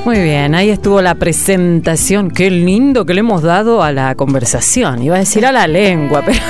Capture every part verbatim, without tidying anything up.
Muy bien, ahí estuvo la presentación. Qué lindo que le hemos dado a la conversación. Iba a decir a la lengua, pero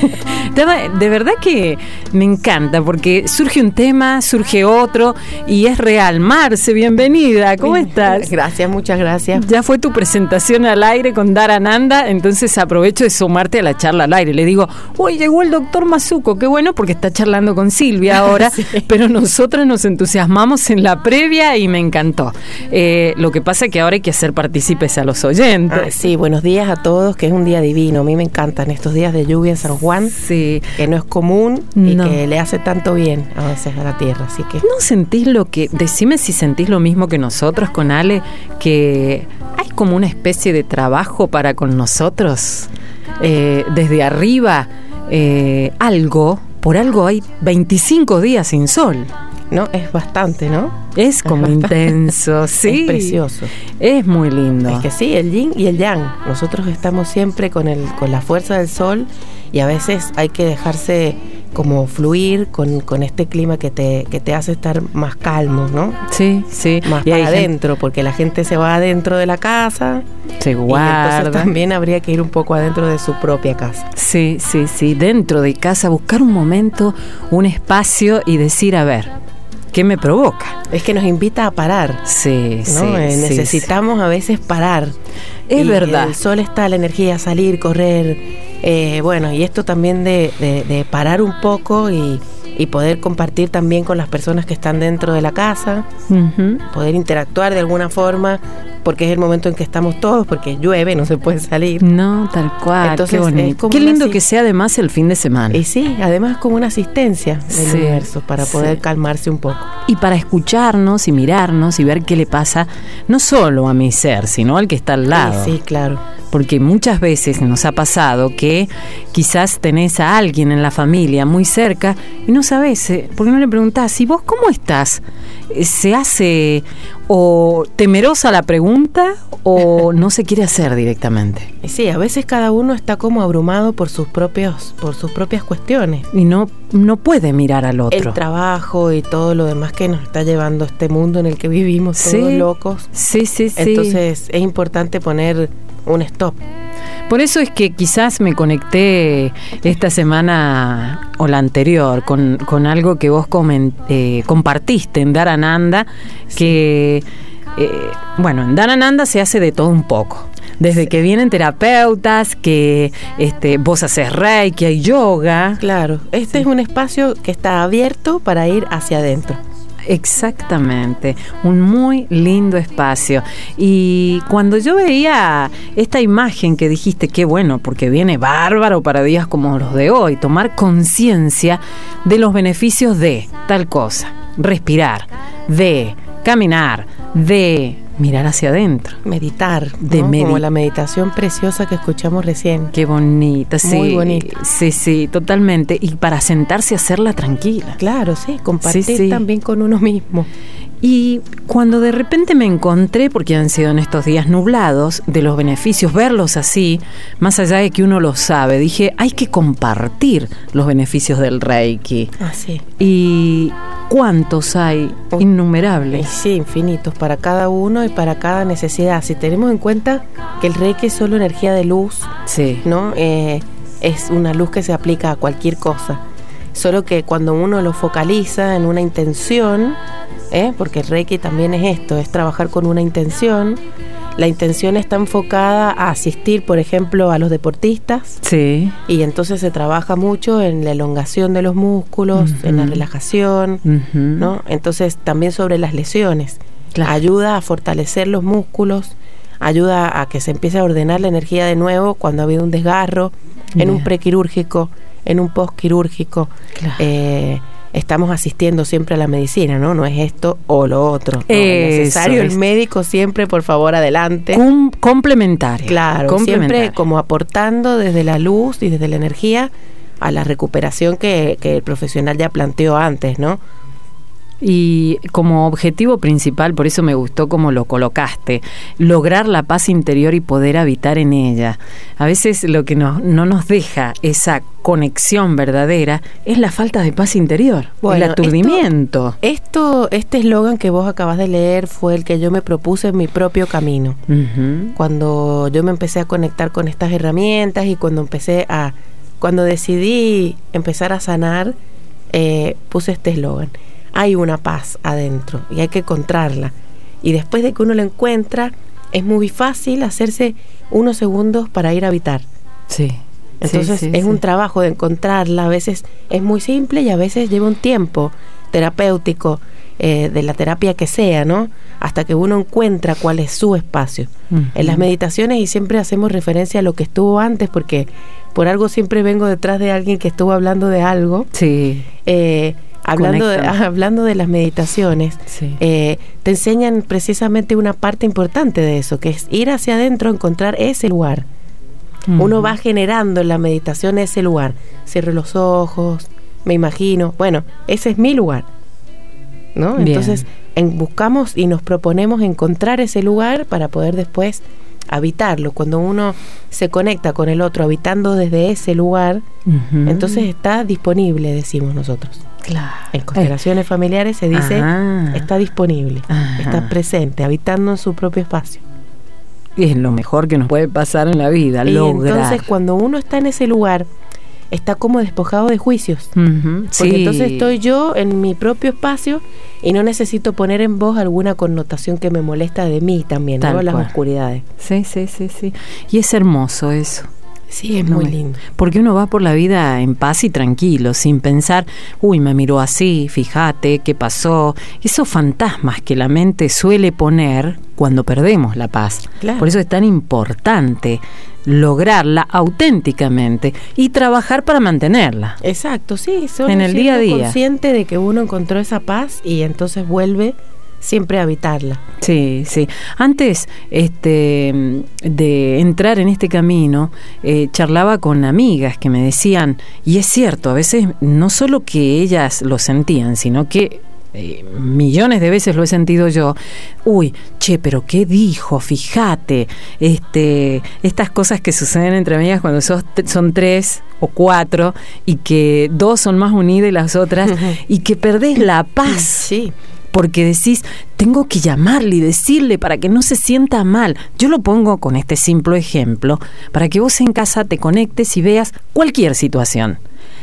de verdad que me encanta porque surge un tema, surge otro y es real. Marce, bienvenida. ¿Cómo estás? Gracias, muchas gracias. Ya fue tu presentación al aire con Darananda, entonces aprovecho de sumarte a la charla al aire. Le digo, uy, llegó el doctor Mazuco, qué bueno porque está charlando con Silvia ahora, sí. Pero nosotros nos entusiasmamos en la previa y me encantó. Eh, Lo que pasa es que ahora hay que hacer partícipes a los oyentes. Ah, sí, buenos días a todos, que es un día divino. A mí me encantan estos días de lluvia en San Juan, sí. Que no es común y no. Que le hace tanto bien a veces a la tierra. Así que ¿no sentís lo que, decime si sentís lo mismo que nosotros con Ale, que hay como una especie de trabajo para con nosotros? Eh, desde arriba, eh, algo, por algo hay veinticinco días sin sol. No, es bastante, ¿no? Es como es intenso, sí. Es precioso. Es muy lindo. Es que sí, el yin y el yang. Nosotros estamos siempre con el con la fuerza del sol y a veces hay que dejarse como fluir con, con este clima que te que te hace estar más calmo, ¿no? Sí, sí. Más y para adentro, gente... porque la gente se va adentro de la casa. Se guarda. Y entonces también habría que ir un poco adentro de su propia casa. Sí, sí, sí. Dentro de casa, buscar un momento, un espacio y decir, a ver, ¿qué me provoca? Es que nos invita a parar. Sí, ¿no? sí, eh, sí. Necesitamos sí. a veces parar. Es y verdad. El sol está, la energía, salir, correr. Eh, bueno, y esto también de, de, de parar un poco y, y poder compartir también con las personas que están dentro de la casa. Uh-huh. Poder interactuar de alguna forma, porque es el momento en que estamos todos, porque llueve, no se puede salir. No, tal cual. Entonces, qué bonito. Qué lindo que sea además el fin de semana. Y sí, además como una asistencia del sí, universo para poder sí. calmarse un poco. Y para escucharnos y mirarnos y ver qué le pasa no solo a mi ser, sino al que está al lado. Sí, sí, claro. Porque muchas veces nos ha pasado que quizás tenés a alguien en la familia muy cerca y no sabés, porque no le preguntás, ¿y vos cómo estás? ¿Se hace o temerosa la pregunta o no se quiere hacer directamente? Sí, a veces cada uno está como abrumado por sus propios, por sus propias cuestiones. Y no, no puede mirar al otro. El trabajo y todo lo demás que nos está llevando este mundo en el que vivimos todos sí, locos. Sí, sí, sí. Entonces es importante poner un stop. Por eso es que quizás me conecté esta semana o la anterior con, con algo que vos coment, eh, compartiste en Darananda, sí. que, eh, bueno, en Darananda se hace de todo un poco. Desde sí. que vienen terapeutas, que este, vos haces reiki, hay yoga. Claro, este sí. es un espacio que está abierto para ir hacia adentro. Exactamente, un muy lindo espacio. Y cuando yo veía esta imagen que dijiste, qué bueno, porque viene bárbaro para días como los de hoy, tomar conciencia de los beneficios de tal cosa, respirar, de caminar, de mirar hacia adentro, meditar, de ¿no? medi- como la meditación preciosa que escuchamos recién. Qué bonita, sí. Muy bonita. Sí, sí, totalmente. Y para sentarse a hacerla tranquila. Claro, sí, compartir sí, sí. también con uno mismo. Y cuando de repente me encontré, porque han sido en estos días nublados, de los beneficios, verlos así, más allá de que uno lo sabe, dije, hay que compartir los beneficios del Reiki. Ah, sí. Y ¿cuántos hay? Oh, innumerables. Sí, infinitos, para cada uno y para cada necesidad. Si tenemos en cuenta que el Reiki es solo energía de luz, sí. ¿no? Eh, es una luz que se aplica a cualquier cosa. Solo que cuando uno lo focaliza en una intención, ¿eh? porque el Reiki también es esto, es trabajar con una intención. La intención está enfocada a asistir, por ejemplo, a los deportistas. Sí. Y entonces se trabaja mucho en la elongación de los músculos, uh-huh. en la relajación, uh-huh. ¿no? Entonces también sobre las lesiones. Claro. Ayuda a fortalecer los músculos, ayuda a que se empiece a ordenar la energía de nuevo cuando ha habido un desgarro, yeah. en un prequirúrgico, en un postquirúrgico. Claro. Eh, estamos asistiendo siempre a la medicina, ¿no? No es esto o lo otro. No, es necesario el médico siempre, por favor, adelante. Un complementario. Claro, complementario. Siempre como aportando desde la luz y desde la energía a la recuperación que, que el profesional ya planteó antes, ¿no? Y como objetivo principal, por eso me gustó como lo colocaste, lograr la paz interior y poder habitar en ella. A veces lo que no, no nos deja esa conexión verdadera es la falta de paz interior, bueno, el aturdimiento. Esto, esto este eslogan que vos acabas de leer fue el que yo me propuse en mi propio camino. Uh-huh. Cuando yo me empecé a conectar con estas herramientas y cuando empecé a, cuando decidí empezar a sanar, eh, puse este eslogan. Hay una paz adentro y hay que encontrarla. Y después de que uno la encuentra, es muy fácil hacerse unos segundos para ir a habitar. Sí. Entonces sí, sí, es sí. un trabajo de encontrarla. A veces es muy simple y a veces lleva un tiempo terapéutico, eh, de la terapia que sea, ¿no? Hasta que uno encuentra cuál es su espacio. Uh-huh. En las meditaciones, y siempre hacemos referencia a lo que estuvo antes, porque por algo siempre vengo detrás de alguien que estuvo hablando de algo. Sí. Eh, Hablando de, hablando de las meditaciones, sí. eh, te enseñan precisamente una parte importante de eso, que es ir hacia adentro, encontrar ese lugar. Uh-huh. Uno va generando en la meditación ese lugar. Cierro los ojos, me imagino, bueno, ese es mi lugar, ¿no? Bien. Entonces en, buscamos y nos proponemos encontrar ese lugar para poder después habitarlo. Cuando uno se conecta con el otro habitando desde ese lugar, uh-huh. entonces está disponible, decimos nosotros. Claro. En constelaciones eh. familiares se dice Ajá. está disponible, Ajá. está presente, habitando en su propio espacio. Y es lo mejor que nos puede pasar en la vida, y lograr. Entonces cuando uno está en ese lugar, está como despojado de juicios. Uh-huh. Porque sí. entonces estoy yo en mi propio espacio y no necesito poner en voz alguna connotación que me molesta de mí también, ¿no? Las oscuridades. Sí, sí, sí, sí. Y es hermoso eso. Sí, es no muy me, lindo. Porque uno va por la vida en paz y tranquilo, sin pensar, uy, me miró así, fíjate, ¿qué pasó? Esos fantasmas que la mente suele poner cuando perdemos la paz. Claro. Por eso es tan importante lograrla auténticamente y trabajar para mantenerla. Exacto, sí. Solo en el día a día. Consciente de que uno encontró esa paz y entonces vuelve siempre a habitarla. Sí, sí. Antes este, de entrar en este camino, eh, charlaba con amigas que me decían, y es cierto, a veces no solo que ellas lo sentían, sino que eh, millones de veces lo he sentido yo. Uy, che, pero ¿qué dijo? Fíjate, este, estas cosas que suceden entre amigas cuando sos, son tres o cuatro y que dos son más unidas y las otras y que perdés la paz. Sí. Porque decís, tengo que llamarle y decirle para que no se sienta mal. Yo lo pongo con este simple ejemplo, para que vos en casa te conectes y veas cualquier situación.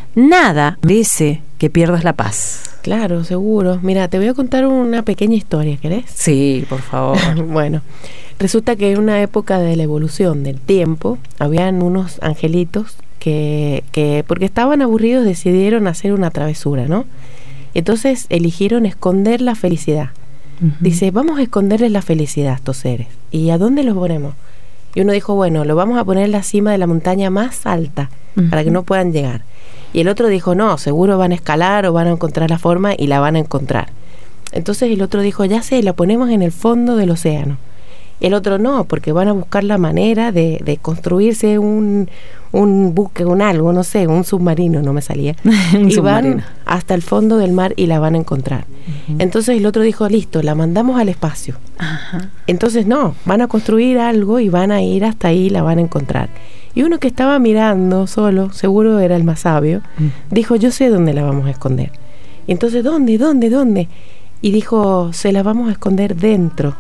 Nada merece que pierdas la paz. Claro, seguro. Mira, te voy a contar una pequeña historia, ¿querés? Sí, por favor. Bueno, resulta que en una época de la evolución del tiempo, habían unos angelitos que, que porque estaban aburridos, decidieron hacer una travesura, ¿no? Entonces eligieron esconder la felicidad. Uh-huh. Dice, vamos a esconderles la felicidad a estos seres. ¿Y a dónde los ponemos? Y uno dijo, bueno, lo vamos a poner en la cima de la montaña más alta, uh-huh. para que no puedan llegar. Y el otro dijo, no, seguro van a escalar o van a encontrar la forma y la van a encontrar. Entonces el otro dijo, ya sé, la ponemos en el fondo del océano. Y el otro no, porque van a buscar la manera de, de construirse un, un buque, un algo, no sé, un submarino, no me salía. un y submarino. Van hasta el fondo del mar y la van a encontrar. Uh-huh. Entonces el otro dijo, listo, la mandamos al espacio. Uh-huh. Entonces no, van a construir algo y van a ir hasta ahí y la van a encontrar. Y uno que estaba mirando solo, seguro era el más sabio, uh-huh. dijo, yo sé dónde la vamos a esconder. Y entonces, ¿dónde, dónde, dónde? Y dijo, se la vamos a esconder dentro.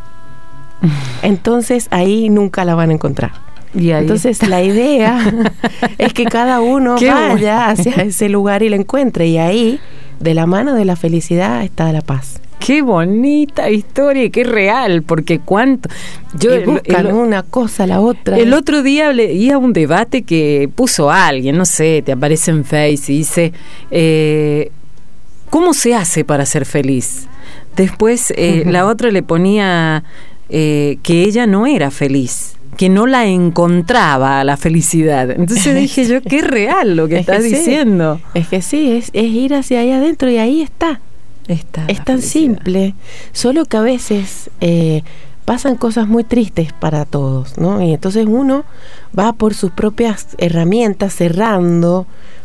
Entonces ahí nunca la van a encontrar. Y ahí Entonces está. La idea es que cada uno Qué vaya bueno. hacia ese lugar y la encuentre. Y ahí, de la mano de la felicidad, está la paz. Qué bonita historia y qué real, porque cuánto... Yo y buscan el, una cosa a la otra. El otro día leía un debate que puso alguien, no sé, te aparece en Face y dice, eh, ¿cómo se hace para ser feliz? Después eh, uh-huh. la otra le ponía... Eh, que ella no era feliz, que no la encontraba la felicidad. Entonces dije yo, qué real lo que es estás que diciendo. Sí. Es que sí, es, es ir hacia ahí adentro y ahí está. está es tan felicidad. Simple, solo que a veces eh, pasan cosas muy tristes para todos, ¿no? Y entonces uno va por sus propias herramientas cerrando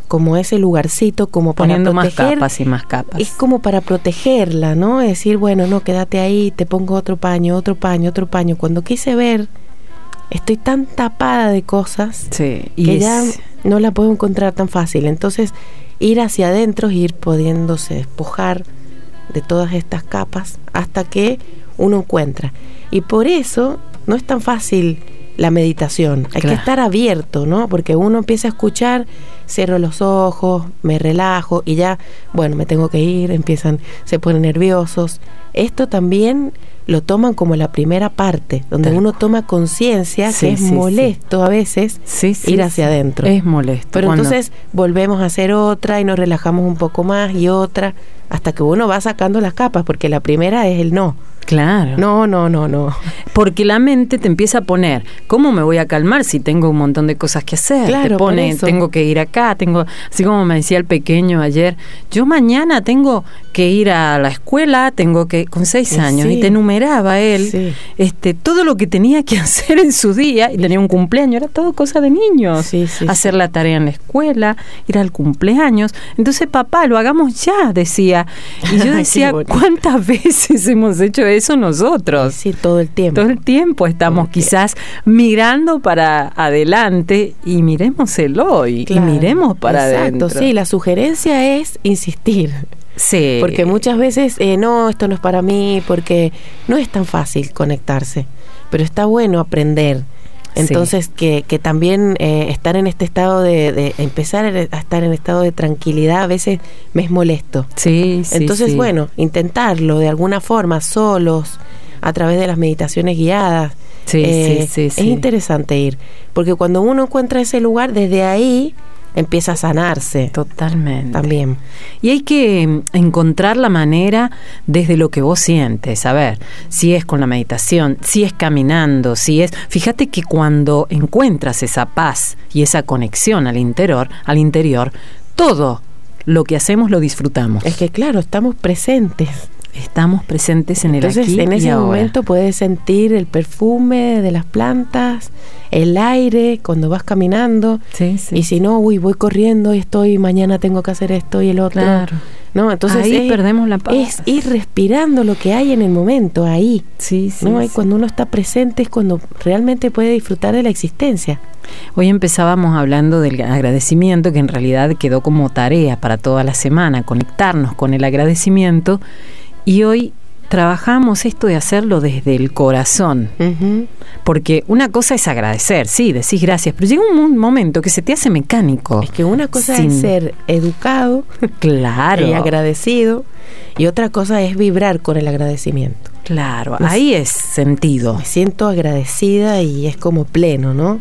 como ese lugarcito, como para poniendo proteger, más capas y más capas. Es como para protegerla, ¿no? Es decir, bueno, no, quédate ahí, te pongo otro paño, otro paño, otro paño. Cuando quise ver, estoy tan tapada de cosas sí, y que es... ya no la puedo encontrar tan fácil. Entonces, ir hacia adentro y ir pudiéndose despojar de todas estas capas hasta que uno encuentra. Y por eso no es tan fácil la meditación. Hay claro. que estar abierto, ¿no? Porque uno empieza a escuchar, cierro los ojos, me relajo y ya, bueno, me tengo que ir, empiezan, se ponen nerviosos. Esto también lo toman como la primera parte, donde claro. uno toma conciencia sí, que es sí, molesto sí. a veces sí, sí, ir hacia sí. adentro. Es molesto. Pero cuando... entonces volvemos a hacer otra y nos relajamos un poco más y otra, hasta que uno va sacando las capas, porque la primera es el no. Claro. No, no, no, no. Porque la mente te empieza a poner, ¿cómo me voy a calmar si tengo un montón de cosas que hacer? Claro, te pone, tengo que ir acá, tengo, así como me decía el pequeño ayer, yo mañana tengo que ir a la escuela, tengo que, con seis años, sí. y te enumeraba él, sí. este, todo lo que tenía que hacer en su día, y tenía un cumpleaños, era todo cosa de niños, sí, sí, hacer sí. la tarea en la escuela, ir al cumpleaños, entonces papá, lo hagamos ya, decía, y yo decía, ¿cuántas veces hemos hecho eso? Eso nosotros. Sí, todo el tiempo. Todo el tiempo estamos quizás mirando para adelante y miremos el hoy, claro, y miremos para exacto, adentro. Sí, la sugerencia es insistir. Sí. Porque muchas veces, eh, no, esto no es para mí, porque no es tan fácil conectarse, pero está bueno aprender. Entonces, sí. que, que también eh, estar en este estado de, de empezar a estar en estado de tranquilidad a veces me es molesto. Sí, sí. Entonces, sí. bueno, intentarlo de alguna forma, solos, a través de las meditaciones guiadas. Sí, eh, sí, sí, es sí. interesante ir, porque cuando uno encuentra ese lugar, desde ahí empieza a sanarse. Totalmente. También. Y hay que encontrar la manera desde lo que vos sientes. A ver, si es con la meditación, si es caminando, si es... Fíjate que cuando encuentras esa paz y esa conexión al interior, al interior, todo lo que hacemos lo disfrutamos. Es que claro, estamos presentes. Estamos presentes en el Entonces, aquí en ese y ahora. momento puedes sentir el perfume de las plantas, el aire cuando vas caminando. Sí, sí. Y si no, uy, voy corriendo y estoy, mañana tengo que hacer esto y el otro. Claro. No, entonces ahí es, perdemos la paz. Es ir respirando lo que hay en el momento, ahí. Sí, sí. ¿no? Ahí sí. cuando uno está presente es cuando realmente puede disfrutar de la existencia. Hoy empezábamos hablando del agradecimiento, que en realidad quedó como tarea para toda la semana, conectarnos con el agradecimiento. Y hoy trabajamos esto de hacerlo desde el corazón, uh-huh. porque una cosa es agradecer, sí, decís gracias, pero llega un momento que se te hace mecánico. Es que una cosa sin... es ser educado, claro, y agradecido, y otra cosa es vibrar con el agradecimiento. Claro, me ahí es sentido. Me siento agradecida y es como pleno, ¿no?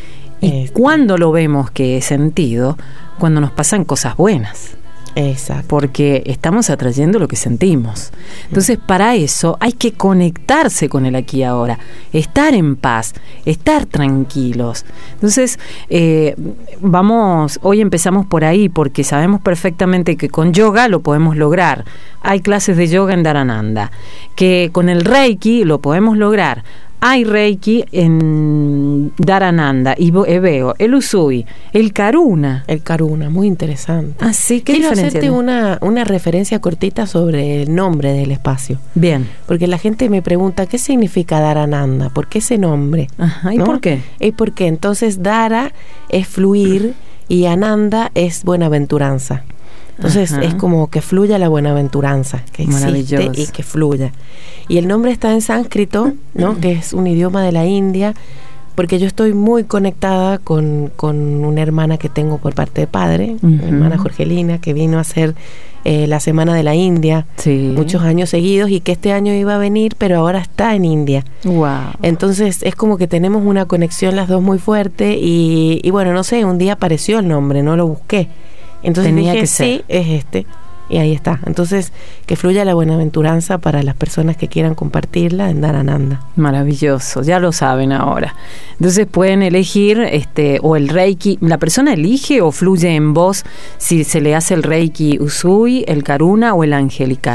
Y este. ¿Cuándo lo vemos que es sentido? Cuando nos pasan cosas buenas. Exacto. Porque estamos atrayendo lo que sentimos. Entonces, para eso hay que conectarse con el aquí y ahora, estar en paz, estar tranquilos. Entonces, eh, vamos, hoy empezamos por ahí porque sabemos perfectamente que con yoga lo podemos lograr. Hay clases de yoga en Dharananda, que con el Reiki lo podemos lograr. Hay Reiki en Dharananda y veo el Usui, el Karuna. El Karuna, muy interesante. Ah, sí, ¿qué Quiero diferencia hacerte tiene? una, una referencia cortita sobre el nombre del espacio. Bien. Porque la gente me pregunta, ¿qué significa Dharananda? ¿Por qué ese nombre? Ajá, ¿y ¿no? por qué? ¿Y por qué? Entonces, Dhara es fluir y Ananda es buenaventuranza. Entonces, ajá, es como que fluya la buenaventuranza, que existe y que fluya. Y el nombre está en sánscrito, ¿no? Que es un idioma de la India, porque yo estoy muy conectada con, con una hermana que tengo por parte de padre, uh-huh. mi hermana Jorgelina, que vino a hacer eh, la Semana de la India, sí, muchos años seguidos, y que este año iba a venir, pero ahora está en India. Wow. Entonces, es como que tenemos una conexión las dos muy fuerte, y, y bueno, no sé, un día apareció el nombre, no lo busqué. Entonces tenía dije, que ser. Sí, es este. Y ahí está. Entonces, que fluya la buenaventuranza para las personas que quieran compartirla en Dharananda. Maravilloso, ya lo saben ahora. Entonces pueden elegir, este, o el Reiki, la persona elige o fluye en voz si se le hace el Reiki Usui, el Karuna o el angelical.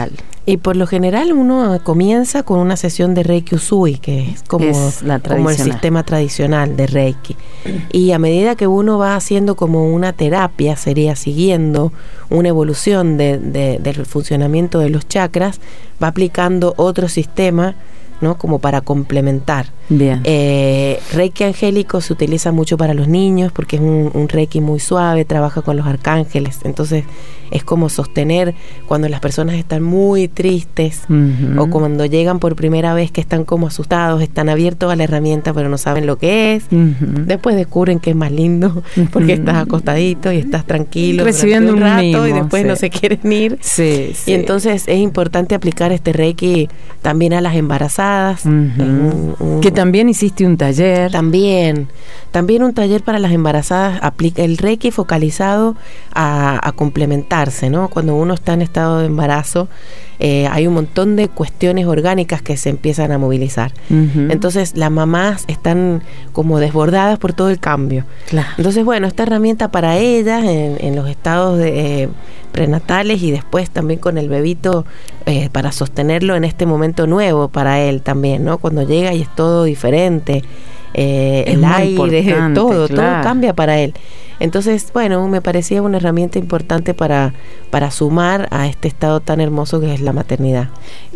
Y por lo general uno comienza con una sesión de Reiki Usui, que es como, es la como el sistema tradicional de Reiki. Y a medida que uno va haciendo como una terapia, sería siguiendo una evolución de, de, del funcionamiento de los chakras, va aplicando otro sistema, ¿no? Como para complementar. Bien. Eh, Reiki angélico se utiliza mucho para los niños porque es un, un Reiki muy suave, trabaja con los arcángeles, entonces es como sostener cuando las personas están muy tristes, uh-huh, o cuando llegan por primera vez que están como asustados, están abiertos a la herramienta pero no saben lo que es, uh-huh, después descubren que es más lindo porque uh-huh, estás acostadito y estás tranquilo recibiendo un rato mimo, y después sí, no se quieren ir, sí, sí. Y entonces es importante aplicar este Reiki también a las embarazadas, uh-huh, un, un, que también hiciste un taller. También, también un taller para las embarazadas, aplica el Reiki focalizado a, a complementarse, ¿no? Cuando uno está en estado de embarazo, eh, hay un montón de cuestiones orgánicas que se empiezan a movilizar. Uh-huh. Entonces las mamás están como desbordadas por todo el cambio. Claro. Entonces, bueno, esta herramienta para ellas en, en los estados de, eh, prenatales y después también con el bebito eh, para sostenerlo en este momento nuevo para él también, ¿no? Cuando llega y es todo diferente, eh, el aire, todo, claro, todo cambia para él. Entonces, bueno, me parecía una herramienta importante para, para sumar a este estado tan hermoso que es la maternidad.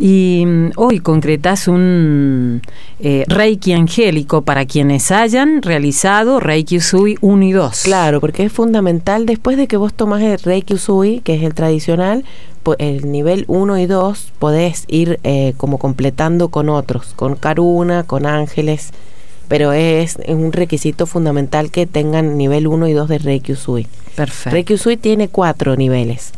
Y um, hoy concretás un eh, Reiki angélico para quienes hayan realizado Reiki Usui uno y dos. Claro, porque es fundamental, después de que vos tomás el Reiki Usui, que es el tradicional, el nivel uno y dos podés ir eh, como completando con otros, con Karuna, con ángeles, pero es un requisito fundamental que tengan nivel uno y dos de Reiki Usui. Perfecto. Reiki Usui tiene cuatro niveles.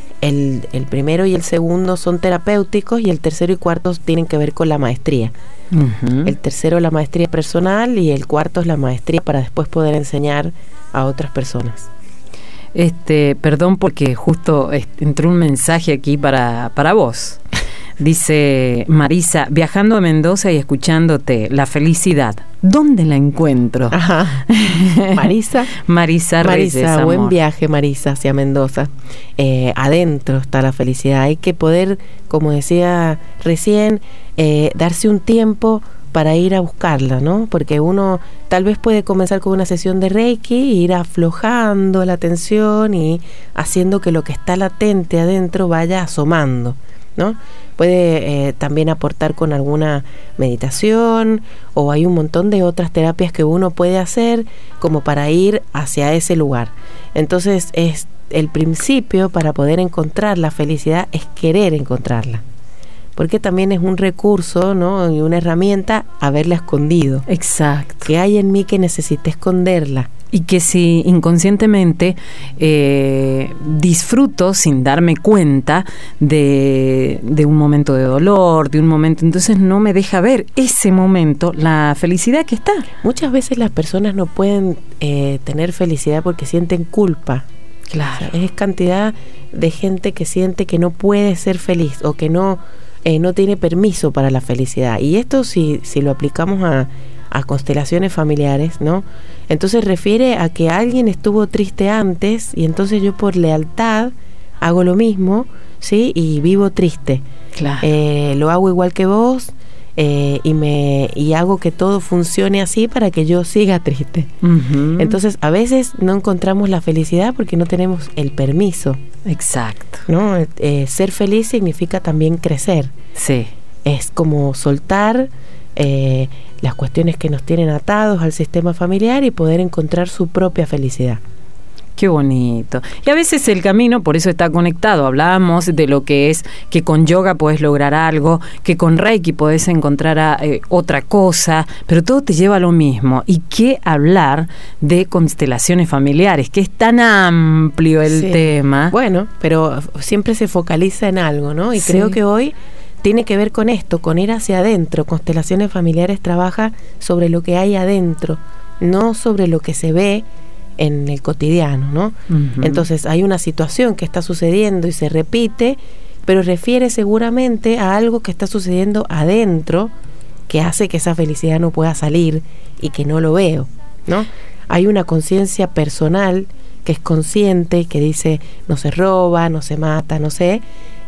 El, el primero y el segundo son terapéuticos y el tercero y cuarto tienen que ver con la maestría. Uh-huh. El tercero la maestría personal y el cuarto es la maestría para después poder enseñar a otras personas. Este, perdón porque justo este, entró un mensaje aquí para, para vos. Dice Marisa, viajando a Mendoza y escuchándote, la felicidad, ¿dónde la encuentro? Ajá. Marisa. Marisa Reyes, Marisa, amor. Buen viaje, Marisa, hacia Mendoza. Eh, adentro está la felicidad. Hay que poder, como decía recién, eh, darse un tiempo para ir a buscarla, ¿no? Porque uno tal vez puede comenzar con una sesión de Reiki e ir aflojando la tensión y haciendo que lo que está latente adentro vaya asomando, ¿no? Puede eh, también aportar con alguna meditación o hay un montón de otras terapias que uno puede hacer como para ir hacia ese lugar. Entonces, es el principio para poder encontrar la felicidad es querer encontrarla. Porque también es un recurso, ¿no? Y una herramienta haberla escondido. Exacto. ¿Qué hay en mí que necesite esconderla? Y que si inconscientemente eh, disfruto sin darme cuenta de, de un momento de dolor, de un momento, entonces no me deja ver ese momento, la felicidad que está. Muchas veces las personas no pueden eh, tener felicidad porque sienten culpa. Claro. O sea, es cantidad de gente que siente que no puede ser feliz o que no, eh, no tiene permiso para la felicidad. Y esto si, si lo aplicamos a... a constelaciones familiares, ¿no? Entonces refiere a que alguien estuvo triste antes y entonces yo por lealtad hago lo mismo, ¿sí? Y vivo triste. Claro. Eh, lo hago igual que vos eh, y me y hago que todo funcione así para que yo siga triste. Uh-huh. Entonces a veces no encontramos la felicidad porque no tenemos el permiso. Exacto. ¿No? Eh, ser feliz significa también crecer. Sí. Es como soltar Eh, las cuestiones que nos tienen atados al sistema familiar y poder encontrar su propia felicidad. Qué bonito. Y a veces el camino, por eso está conectado. Hablábamos de lo que es que con yoga podés lograr algo, que con Reiki podés encontrar a, eh, otra cosa, pero todo te lleva a lo mismo. Y qué hablar de constelaciones familiares, que es tan amplio el sí. tema. Bueno, pero siempre se focaliza en algo, ¿no? Y sí. creo que hoy tiene que ver con esto, con ir hacia adentro. Constelaciones Familiares trabaja sobre lo que hay adentro, no sobre lo que se ve en el cotidiano, ¿no? Uh-huh. Entonces hay una situación que está sucediendo y se repite, pero refiere seguramente a algo que está sucediendo adentro que hace que esa felicidad no pueda salir y que no lo veo, ¿no? Hay una conciencia personal que es consciente, que dice no se roba, no se mata, no sé,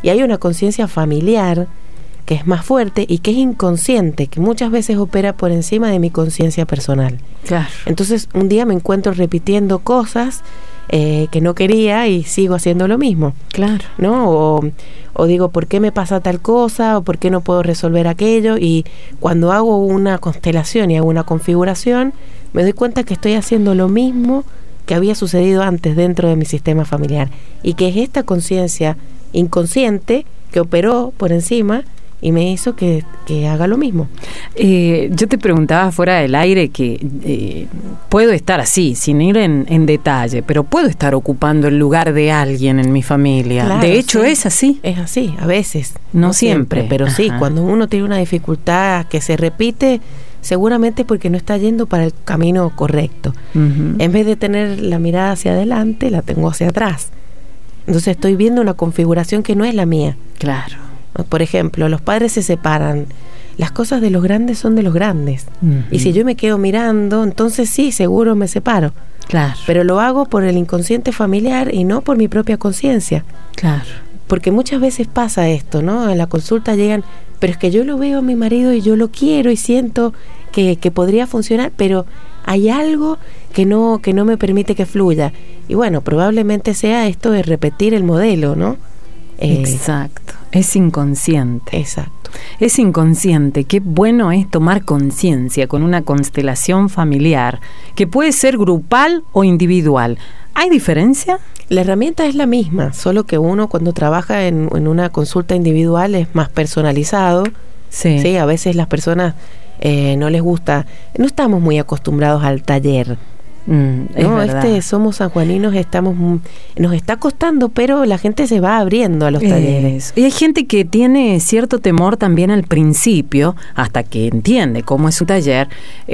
Y hay una conciencia familiar que es más fuerte y que es inconsciente, que muchas veces opera por encima de mi conciencia personal. Claro. Entonces, un día me encuentro repitiendo cosas eh, que no quería y sigo haciendo lo mismo. Claro. ¿No? O, o digo, ¿por qué me pasa tal cosa? ¿O por qué no puedo resolver aquello? Y cuando hago una constelación y hago una configuración, me doy cuenta que estoy haciendo lo mismo que había sucedido antes dentro de mi sistema familiar. Y que es esta conciencia inconsciente que operó por encima y me hizo que, que haga lo mismo. Eh, yo te preguntaba fuera del aire que eh, puedo estar así, sin ir en, en detalle, pero puedo estar ocupando el lugar de alguien en mi familia. Claro, de hecho, sí, es así. Es así, a veces. No, no siempre, siempre, pero Ajá. sí, cuando uno tiene una dificultad que se repite, seguramente es porque no está yendo para el camino correcto. Uh-huh. En vez de tener la mirada hacia adelante, la tengo hacia atrás. Entonces estoy viendo una configuración que no es la mía. Claro. Por ejemplo, los padres se separan. Las cosas de los grandes son de los grandes. Uh-huh. Y si yo me quedo mirando, entonces sí, seguro me separo. Claro. Pero lo hago por el inconsciente familiar y no por mi propia conciencia. Claro. Porque muchas veces pasa esto, ¿no? En la consulta llegan, pero es que yo lo veo a mi marido y yo lo quiero y siento que, que podría funcionar, pero hay algo que no, que no me permite que fluya. Y bueno, probablemente sea esto de repetir el modelo, ¿no? Eh, Exacto. Es inconsciente. Exacto. Es inconsciente. Qué bueno es tomar conciencia con una constelación familiar, que puede ser grupal o individual. ¿Hay diferencia? La herramienta es la misma, solo que uno cuando trabaja en, en una consulta individual es más personalizado. Sí. Sí, a veces las personas eh, no les gusta, no estamos muy acostumbrados al taller. Mm, no, este Somos Sanjuaninos, estamos, nos está costando, pero la gente se va abriendo a los talleres. Y hay gente que tiene cierto temor también al principio, hasta que entiende cómo es su taller,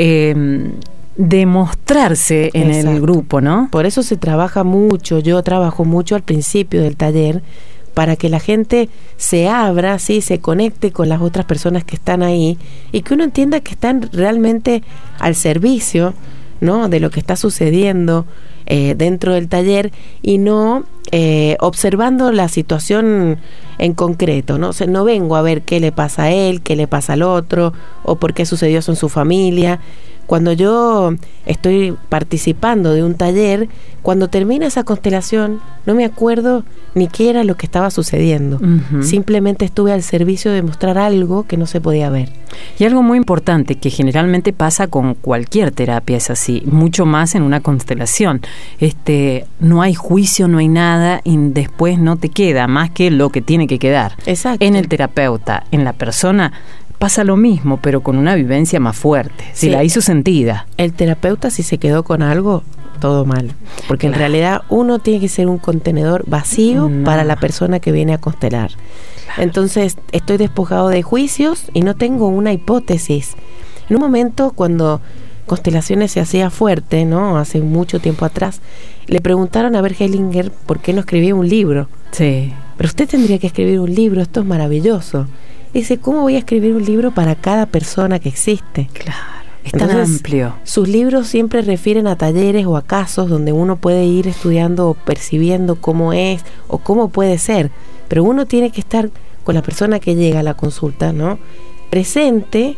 eh, de mostrarse en Exacto. el grupo, ¿no? Por eso se trabaja mucho, yo trabajo mucho al principio del taller, para que la gente se abra, ¿sí? Se conecte con las otras personas que están ahí y que uno entienda que están realmente al servicio, ¿no? De lo que está sucediendo eh, dentro del taller y no eh, observando la situación en concreto, ¿no? O sea, no vengo a ver qué le pasa a él, qué le pasa al otro o por qué sucedió eso en su familia. Cuando yo estoy participando de un taller, cuando termina esa constelación, no me acuerdo ni qué era lo que estaba sucediendo. Uh-huh. Simplemente estuve al servicio de mostrar algo que no se podía ver. Y algo muy importante, que generalmente pasa con cualquier terapia, es así, mucho más en una constelación. Este, no hay juicio, no hay nada, y después no te queda más que lo que tiene que quedar. Exacto. En el terapeuta, en la persona, pasa lo mismo, pero con una vivencia más fuerte. Si sí. la hizo sentida. El terapeuta, si se quedó con algo, todo mal. Porque claro. en realidad uno tiene que ser un contenedor vacío no. para la persona que viene a constelar. Claro. Entonces, estoy despojado de juicios y no tengo una hipótesis. En un momento, cuando constelaciones se hacía fuerte, ¿no? Hace mucho tiempo atrás, le preguntaron a Bert Hellinger por qué no escribía un libro. Sí. Pero usted tendría que escribir un libro, esto es maravilloso. Dice, ¿cómo voy a escribir un libro para cada persona que existe? Claro, es tan Entonces, amplio. Sus libros siempre refieren a talleres o a casos donde uno puede ir estudiando o percibiendo cómo es o cómo puede ser. Pero uno tiene que estar con la persona que llega a la consulta, ¿no? Presente,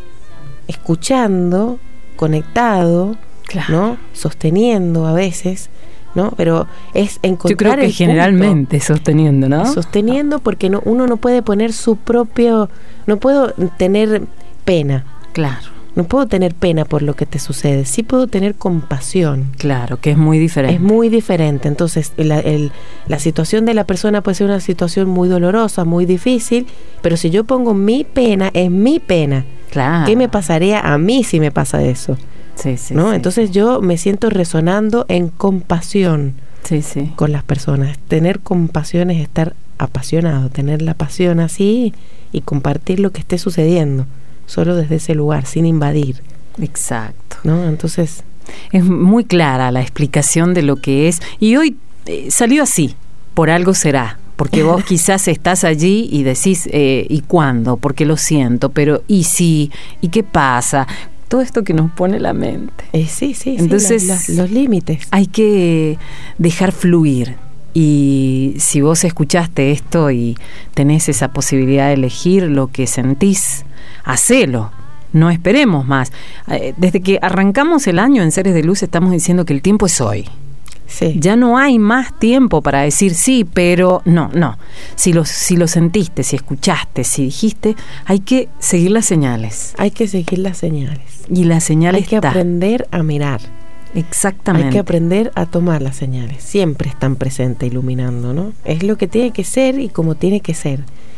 escuchando, conectado, claro. ¿no? Sosteniendo a veces, ¿no? Pero es encontrar Yo creo que el generalmente punto. sosteniendo, ¿no? Sosteniendo porque no, uno no puede poner su propio, no puedo tener pena. Claro. No puedo tener pena por lo que te sucede, sí puedo tener compasión. Claro, que es muy diferente. Es muy diferente. Entonces, la, el, la situación de la persona puede ser una situación muy dolorosa, muy difícil, pero si yo pongo mi pena, es mi pena. Claro. ¿Qué me pasaría a mí si me pasa eso? Sí, sí, ¿no? sí. Entonces yo me siento resonando en compasión sí, sí. con las personas. Tener compasión es estar apasionado, tener la pasión así y compartir lo que esté sucediendo, solo desde ese lugar, sin invadir. Exacto. ¿No? Entonces es muy clara la explicación de lo que es. Y hoy eh, salió así, por algo será. Porque vos quizás estás allí y decís, eh, ¿y cuándo? Porque lo siento, pero ¿y si? ¿Y qué pasa? Todo esto que nos pone la mente. Eh, sí, sí, Entonces, sí, los, los, los límites. Hay que dejar fluir, Y si vos escuchaste esto y tenés esa posibilidad de elegir lo que sentís, hacelo. No esperemos más. Desde que arrancamos el año en Seres de Luz estamos diciendo que el tiempo es hoy. Sí. Ya no hay más tiempo para decir sí, pero no, no. Si lo, si lo sentiste, si escuchaste, si dijiste, hay que seguir las señales. Hay que seguir las señales. Y las señales Hay que está. aprender a mirar. Exactamente. Hay que aprender a tomar las señales. Siempre están presentes, iluminando, ¿no? Es lo que tiene que ser y como tiene que ser.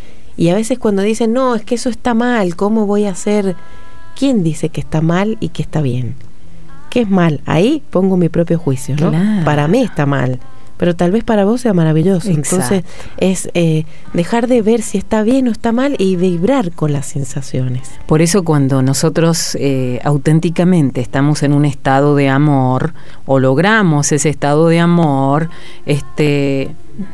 Y a veces cuando dicen, no, es que eso está mal, ¿cómo voy a hacer? ¿Quién dice que está mal y que está bien? ¿Qué es mal? Ahí pongo mi propio juicio, ¿no? Claro. Para mí está mal, pero tal vez para vos sea maravilloso. Exacto. Entonces es eh, dejar de ver si está bien o está mal y vibrar con las sensaciones. Por eso cuando nosotros eh, auténticamente estamos en un estado de amor o logramos ese estado de amor, este,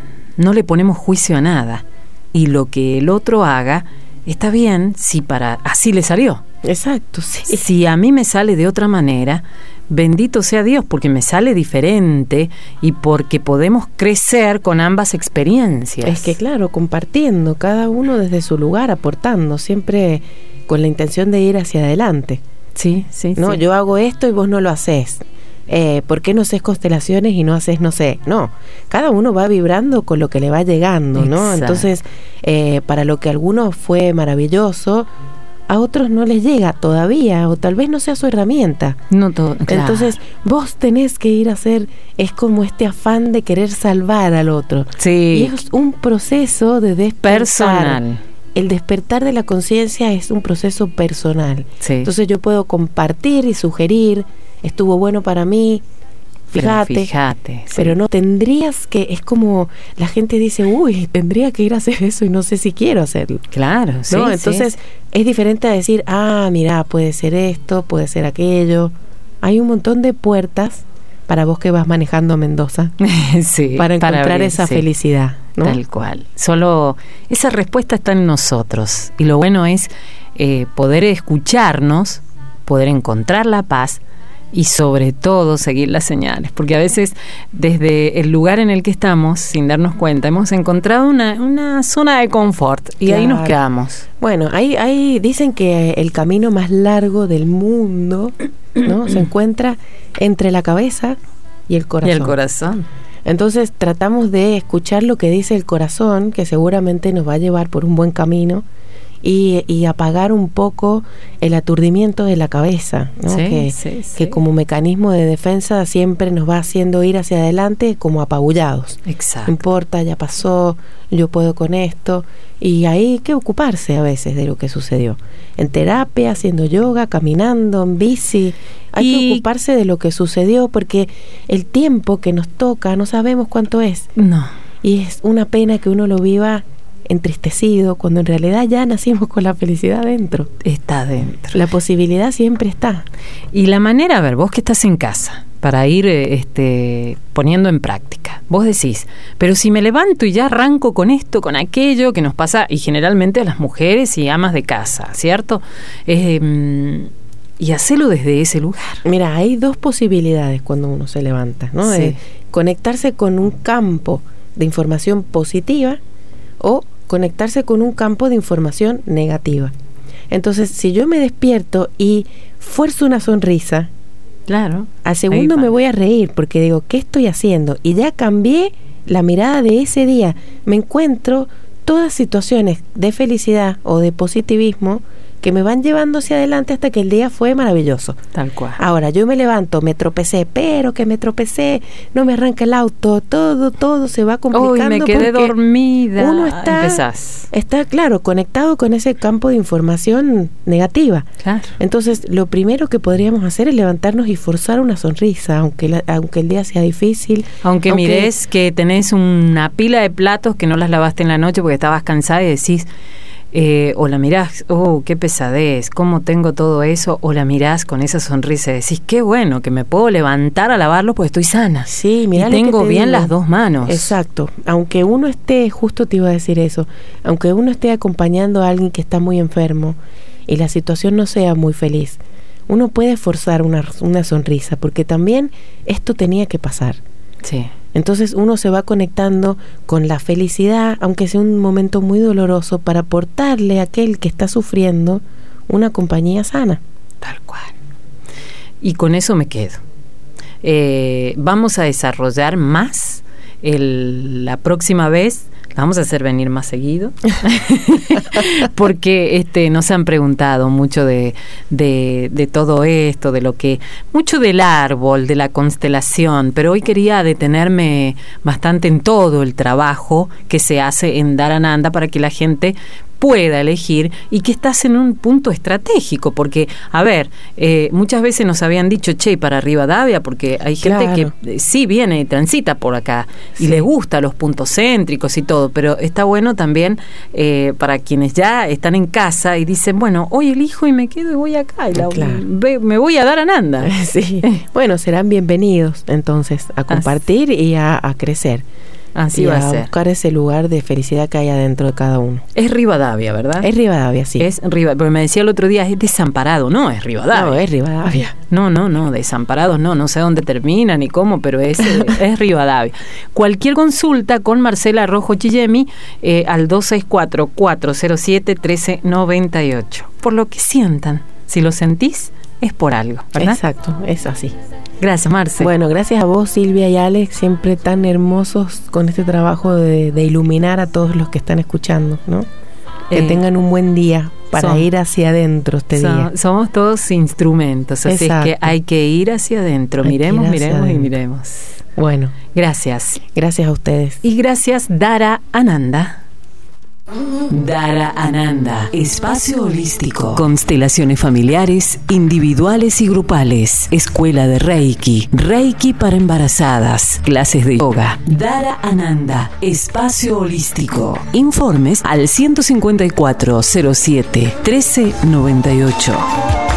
no le ponemos juicio a nada. Y lo que el otro haga está bien si para así le salió. Exacto, sí. Si a mí me sale de otra manera, bendito sea Dios, porque me sale diferente y porque podemos crecer con ambas experiencias. Es que claro, compartiendo, cada uno desde su lugar, aportando, siempre con la intención de ir hacia adelante. Sí, sí, No, sí. yo hago esto y vos no lo haces. Eh, ¿Por qué no haces constelaciones y no haces, no sé? No, cada uno va vibrando con lo que le va llegando, ¿no? Exacto. Entonces, eh, para lo que a algunos fue maravilloso, a otros no les llega todavía, o tal vez no sea su herramienta. No todo, claro. Entonces, vos tenés que ir a hacer, es como este afán de querer salvar al otro. Sí. Y es un proceso de despertar. Personal. El despertar de la conciencia es un proceso personal. Sí. Entonces yo puedo compartir y sugerir, estuvo bueno para mí, fíjate, pero, fíjate, sí. pero no tendrías que, es como la gente dice, uy, tendría que ir a hacer eso y no sé si quiero hacerlo. Claro, sí. ¿No? Entonces sí. es diferente a decir, ah, mira, puede ser esto, puede ser aquello. Hay un montón de puertas para vos que vas manejando a Mendoza sí, para encontrar para ver, esa sí. felicidad, ¿no? Tal cual. Solo esa respuesta está en nosotros. Y lo bueno es eh, poder escucharnos, poder encontrar la paz y sobre todo seguir las señales. Porque a veces desde el lugar en el que estamos, sin darnos cuenta, hemos encontrado una, una zona de confort y Claro. ahí nos quedamos. Bueno, ahí, ahí dicen que el camino más largo del mundo, ¿no? se encuentra entre la cabeza y el corazón. Y el corazón. Entonces tratamos de escuchar lo que dice el corazón, que seguramente nos va a llevar por un buen camino, y, y apagar un poco el aturdimiento de la cabeza, ¿no? Sí, que, sí, sí. que como mecanismo de defensa siempre nos va haciendo ir hacia adelante como apabullados. Exacto. No importa, ya pasó, yo puedo con esto. Y ahí hay que ocuparse a veces de lo que sucedió. En terapia, haciendo yoga, caminando, en bici. Hay Y- que ocuparse de lo que sucedió porque el tiempo que nos toca no sabemos cuánto es. No. Y es una pena que uno lo viva entristecido cuando en realidad ya nacimos con la felicidad dentro. Está dentro. La posibilidad siempre está. Y la manera, a ver, vos que estás en casa, para ir eh, este, poniendo en práctica. Vos decís, pero si me levanto y ya arranco con esto, con aquello, que nos pasa, y generalmente a las mujeres y amas de casa, ¿cierto? Eh, y hacelo desde ese lugar. Mira, hay dos posibilidades cuando uno se levanta, ¿no? Sí. De conectarse con un campo de información positiva o conectarse con un campo de información negativa. Entonces, si yo me despierto y fuerzo una sonrisa, Claro. al segundo me voy a reír porque digo, ¿qué estoy haciendo? Y ya cambié la mirada de ese día. Me encuentro todas situaciones de felicidad o de positivismo que me van llevando hacia adelante hasta que el día fue maravilloso. Tal cual. Ahora, yo me levanto, me tropecé, pero que me tropecé, no me arranca el auto, todo, todo se va complicando. Uy, me quedé porque dormida. Uno está, Empezás. está, claro, conectado con ese campo de información negativa. Claro. Entonces, lo primero que podríamos hacer es levantarnos y forzar una sonrisa, aunque la, aunque el día sea difícil. Aunque, aunque mires que tenés una pila de platos que no las lavaste en la noche porque estabas cansada y decís, eh, o la mirás, oh, qué pesadez, cómo tengo todo eso, o la mirás con esa sonrisa y decís, qué bueno, que me puedo levantar a lavarlo porque estoy sana. Sí, y mirá lo que tengo te bien digo. las dos manos. Exacto. Aunque uno esté, justo te iba a decir eso, aunque uno esté acompañando a alguien que está muy enfermo y la situación no sea muy feliz, uno puede forzar una, una sonrisa, porque también esto tenía que pasar. Sí. Entonces uno se va conectando con la felicidad, aunque sea un momento muy doloroso, para aportarle a aquel que está sufriendo una compañía sana. Tal cual. Y con eso me quedo. Eh, vamos a desarrollar más el, la próxima vez. La vamos a hacer venir más seguido porque este nos han preguntado mucho de, de, de todo esto, de lo que, mucho del árbol, de la constelación, pero hoy quería detenerme bastante en todo el trabajo que se hace en Dharananda para que la gente pueda elegir y que estás en un punto estratégico, porque, a ver, eh, muchas veces nos habían dicho, che, para Rivadavia, porque hay gente claro. que eh, sí viene y transita por acá y sí. le gusta los puntos céntricos y todo, pero está bueno también eh, para quienes ya están en casa y dicen, bueno, hoy elijo y me quedo y voy acá, y la, claro. ve, me voy a Dharananda. Sí. Bueno, serán bienvenidos entonces a compartir Así. y a, a crecer. Así y va a, a ser. buscar ese lugar de felicidad que hay adentro de cada uno. Es Rivadavia, ¿verdad? Es Rivadavia, sí. Es Rivadavia, porque me decía el otro día, es Desamparado, no, es Rivadavia. No, es Rivadavia. No, no, no, Desamparados no, no sé dónde termina ni cómo, pero es, es Rivadavia. Cualquier consulta con Marcela Rojo Chillemi eh, al dos seis cuatro, cuatro cero siete, uno tres nueve ocho. Por lo que sientan, si lo sentís, es por algo, ¿verdad? Exacto, es así. Gracias, Marce. Bueno, gracias a vos, Silvia y Alex, siempre tan hermosos con este trabajo de, de iluminar a todos los que están escuchando, ¿no? Que eh, tengan un buen día para son, ir hacia adentro este son, día. Somos todos instrumentos, así Exacto. es que hay que ir hacia adentro. Hay miremos, miremos adentro. y miremos. Bueno. Gracias. Gracias a ustedes. Y gracias, Dharananda. Dharananda, espacio holístico, constelaciones familiares, individuales y grupales, escuela de Reiki, Reiki para embarazadas, clases de yoga. Dharananda, espacio holístico. Informes al ciento cincuenta y cuatro cero siete trece noventa y ocho.